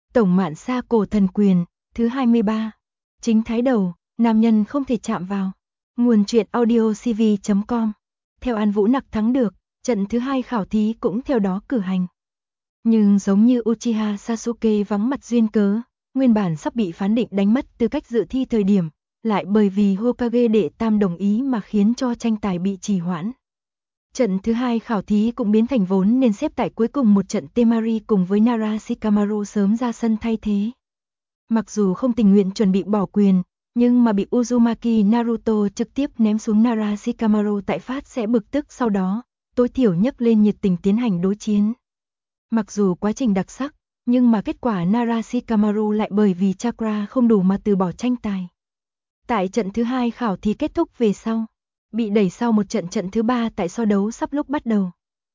Tổng Mạn Sa Cổ Thần Quyền, thứ 23. Chính thái đầu, nam nhân không thể chạm vào. Nguồn truyện audiocv.com. Theo An Vũ Nặc thắng được, trận thứ 2 khảo thí cũng theo đó cử hành. Nhưng giống như Uchiha Sasuke vắng mặt duyên cớ, nguyên bản sắp bị phán định đánh mất tư cách dự thi thời điểm, lại bởi vì Hokage đệ tam đồng ý mà khiến cho tranh tài bị trì hoãn. Trận thứ 2 khảo thí cũng biến thành vốn nên xếp tại cuối cùng một trận Temari cùng với Nara Shikamaru sớm ra sân thay thế. Mặc dù không tình nguyện chuẩn bị bỏ quyền, nhưng mà bị Uzumaki Naruto trực tiếp ném xuống Nara Shikamaru tại phát sẽ bực tức sau đó, tối thiểu nhấc lên nhiệt tình tiến hành đối chiến. Mặc dù quá trình đặc sắc, nhưng mà kết quả Nara Shikamaru lại bởi vì chakra không đủ mà từ bỏ tranh tài. Tại trận thứ 2 khảo thí kết thúc về sau, bị đẩy sau một trận thứ 3 tại so đấu sắp lúc bắt đầu.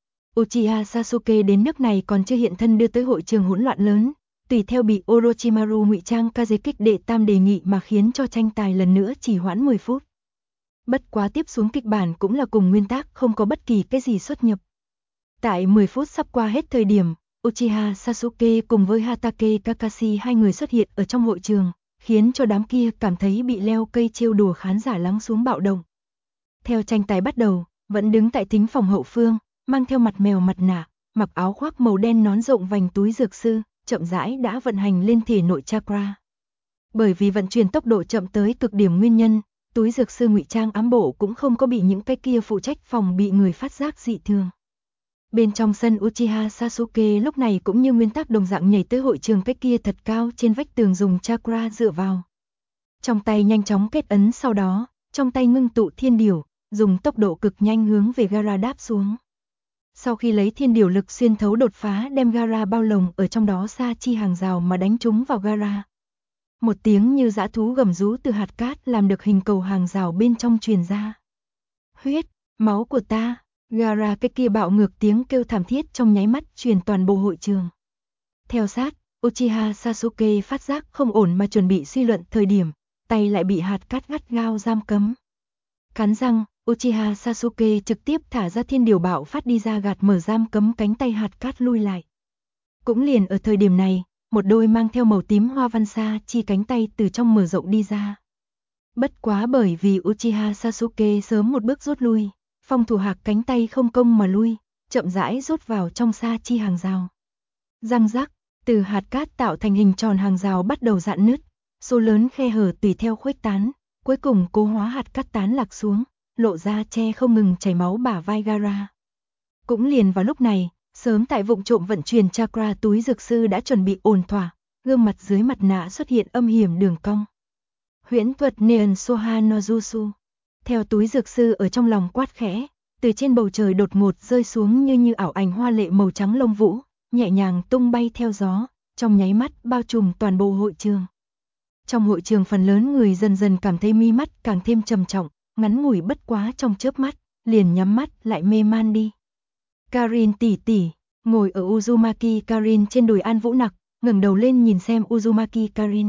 Uchiha Sasuke đến nước này còn chưa hiện thân đưa tới hội trường hỗn loạn lớn, tùy theo bị Orochimaru ngụy trang Kazekage đệ tam đề nghị mà khiến cho tranh tài lần nữa trì hoãn 10 phút. Bất quá tiếp xuống kịch bản cũng là cùng nguyên tắc, không có bất kỳ cái gì xuất nhập. Tại 10 phút sắp qua hết thời điểm, Uchiha Sasuke cùng với Hatake Kakashi hai người xuất hiện ở trong hội trường, khiến cho đám kia cảm thấy bị leo cây trêu đùa khán giả lắng xuống bạo động. Theo tranh tài bắt đầu, vẫn đứng tại thính phòng hậu phương, mang theo mặt mèo mặt nạ, mặc áo khoác màu đen nón rộng vành túi dược sư, chậm rãi đã vận hành lên thể nội chakra. Bởi vì vận chuyển tốc độ chậm tới cực điểm nguyên nhân, túi dược sư ngụy trang ám bộ cũng không có bị những cái kia phụ trách phòng bị người phát giác dị thường. Bên trong sân Uchiha Sasuke lúc này cũng như nguyên tắc đồng dạng nhảy tới hội trường cái kia thật cao trên vách tường dùng chakra dựa vào. Trong tay nhanh chóng kết ấn, sau đó, trong tay ngưng tụ thiên điểu, dùng tốc độ cực nhanh hướng về Gaara đáp xuống. Sau khi lấy thiên điểu lực xuyên thấu đột phá đem Gaara bao lồng ở trong đó xa chi hàng rào mà đánh trúng vào Gaara. Một tiếng như dã thú gầm rú từ hạt cát làm được hình cầu hàng rào bên trong truyền ra. Huyết, máu của ta, Gaara cái kia bạo ngược tiếng kêu thảm thiết trong nháy mắt truyền toàn bộ hội trường. Theo sát, Uchiha Sasuke phát giác không ổn mà chuẩn bị suy luận thời điểm, tay lại bị hạt cát gắt gao giam cấm. Cắn răng, Uchiha Sasuke trực tiếp thả ra thiên điều bạo phát đi ra gạt mở giam cấm cánh tay hạt cát lui lại. Cũng liền ở thời điểm này, một đôi mang theo màu tím hoa văn sa chi cánh tay từ trong mở rộng đi ra. Bất quá bởi vì Uchiha Sasuke sớm một bước rút lui, phòng thủ hạc cánh tay không công mà lui, chậm rãi rút vào trong sa chi hàng rào. Răng rắc, từ hạt cát tạo thành hình tròn hàng rào bắt đầu rạn nứt, số lớn khe hở tùy theo khuếch tán, cuối cùng cố hóa hạt cát tán lạc xuống, lộ ra che không ngừng chảy máu bả vai Gaara. Cũng liền vào lúc này, sớm tại vụng trộm vận chuyển chakra túi dược sư đã chuẩn bị ổn thỏa, gương mặt dưới mặt nạ xuất hiện âm hiểm đường cong. Huyễn thuật Neon Soha no Jutsu. Theo túi dược sư ở trong lòng quát khẽ, từ trên bầu trời đột ngột rơi xuống như ảo ảnh hoa lệ màu trắng lông vũ, nhẹ nhàng tung bay theo gió, trong nháy mắt bao trùm toàn bộ hội trường. Trong hội trường phần lớn người dần dần cảm thấy mi mắt càng thêm trầm trọng, ngắn ngủi bất quá trong chớp mắt, liền nhắm mắt lại mê man đi. Karin tỷ tỷ, ngồi ở Uzumaki Karin trên đùi An Vũ Nặc, ngẩng đầu lên nhìn xem Uzumaki Karin.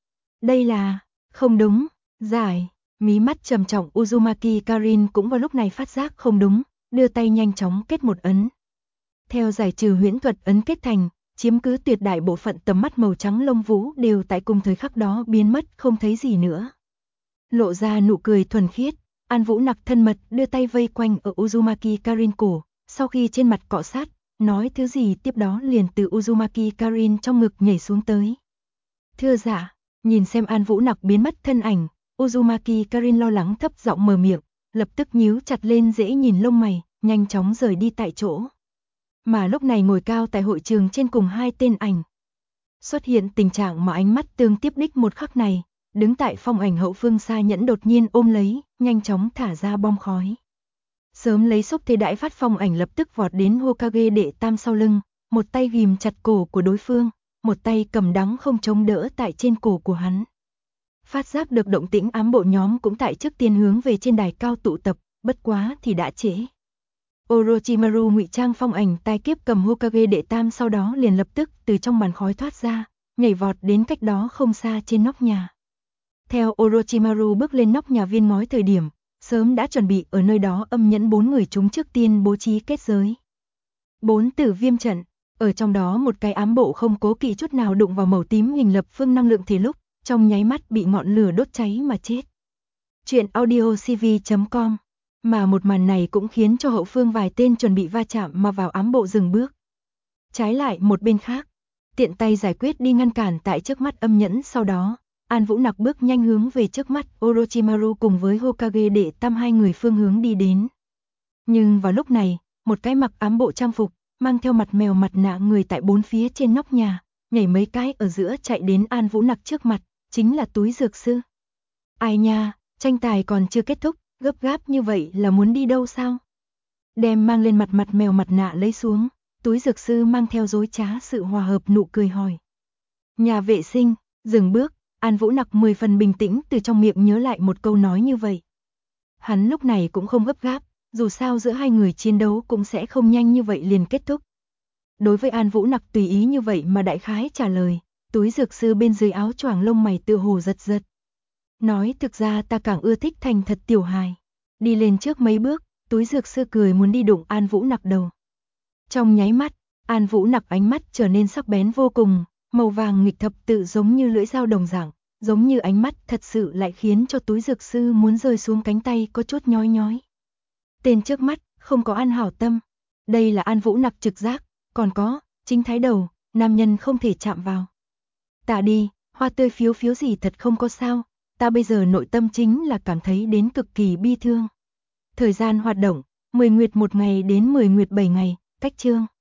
Đây là, không đúng, giải, mí mắt trầm trọng Uzumaki Karin cũng vào lúc này phát giác không đúng, đưa tay nhanh chóng kết một ấn. Theo giải trừ huyễn thuật ấn kết thành, chiếm cứ tuyệt đại bộ phận tầm mắt màu trắng lông vũ đều tại cùng thời khắc đó biến mất không thấy gì nữa. Lộ ra nụ cười thuần khiết, An Vũ Nặc thân mật đưa tay vây quanh ở Uzumaki Karin cổ, sau khi trên mặt cọ sát, nói thứ gì tiếp đó liền từ Uzumaki Karin trong ngực nhảy xuống tới. Thưa dạ, nhìn xem An Vũ Nặc biến mất thân ảnh, Uzumaki Karin lo lắng thấp giọng mở miệng, lập tức nhíu chặt lên dễ nhìn lông mày, nhanh chóng rời đi tại chỗ. Mà lúc này ngồi cao tại hội trường trên cùng hai tên ảnh. Xuất hiện tình trạng mà ánh mắt tương tiếp đích một khắc này, đứng tại phong ảnh hậu phương Sa Nhẫn đột nhiên ôm lấy, nhanh chóng thả ra bom khói. Sớm lấy xúc thế đãi phát phong ảnh lập tức vọt đến Hokage đệ tam sau lưng, một tay ghìm chặt cổ của đối phương, một tay cầm đắng không chống đỡ tại trên cổ của hắn. Phát giác được động tĩnh ám bộ nhóm cũng tại trước tiên hướng về trên đài cao tụ tập, bất quá thì đã trễ. Orochimaru ngụy trang phong ảnh tai kiếp cầm Hokage đệ tam sau đó liền lập tức từ trong màn khói thoát ra, nhảy vọt đến cách đó không xa trên nóc nhà. Theo Orochimaru bước lên nóc nhà viên ngói thời điểm, sớm đã chuẩn bị ở nơi đó âm nhẫn 4 người chúng trước tiên bố trí kết giới. 4 tử viêm trận, Ở trong đó một cái ám bộ không cố kỵ chút nào đụng vào màu tím hình lập phương năng lượng thể lúc, trong nháy mắt bị ngọn lửa đốt cháy mà chết. Chuyện audiocv.com. Mà một màn này cũng khiến cho hậu phương vài tên chuẩn bị va chạm mà vào ám bộ dừng bước. Trái lại một bên khác, tiện tay giải quyết đi ngăn cản tại trước mắt âm nhẫn, sau đó An Vũ Nặc bước nhanh hướng về trước mắt Orochimaru cùng với Hokage Đệ Tam hai người phương hướng đi đến. Nhưng vào lúc này, một cái mặc ám bộ trang phục, mang theo mặt mèo mặt nạ người tại bốn phía trên nóc nhà, nhảy mấy cái ở giữa chạy đến An Vũ Nặc trước mặt, chính là Túi Dược Sư. Ai nha, tranh tài còn chưa kết thúc, gấp gáp như vậy là muốn đi đâu sao? Đem mang lên mặt mèo mặt nạ lấy xuống, Túi Dược Sư mang theo dối trá sự hòa hợp nụ cười hỏi. Nhà vệ sinh, dừng bước, An Vũ Nặc 10 phần bình tĩnh từ trong miệng nhớ lại một câu nói như vậy. Hắn lúc này cũng không gấp gáp, dù sao giữa hai người chiến đấu cũng sẽ không nhanh như vậy liền kết thúc. Đối với An Vũ Nặc tùy ý như vậy mà đại khái trả lời, Túi Dược Sư bên dưới áo choàng lông mày tựa hồ giật giật. Nói thực ra ta càng ưa thích thành thật tiểu hài. Đi lên trước mấy bước, Túi Dược Sư cười muốn đi đụng An Vũ Nặc đầu. Trong nháy mắt, An Vũ Nặc ánh mắt trở nên sắc bén vô cùng, màu vàng nghịch thập tự giống như lưỡi dao đồng dạng, giống như ánh mắt thật sự lại khiến cho Túi Dược Sư muốn rơi xuống cánh tay có chút nhói nhói. Tên trước mắt, không có ăn hảo tâm. Đây là An Vũ Nặc trực giác, còn có, chính thái đầu, nam nhân không thể chạm vào. Ta đi, hoa tươi phiếu phiếu gì thật không có sao, ta bây giờ nội tâm chính là cảm thấy đến cực kỳ bi thương. Thời gian hoạt động, 10 nguyệt 1 ngày đến 10 nguyệt 7 ngày, cách chương.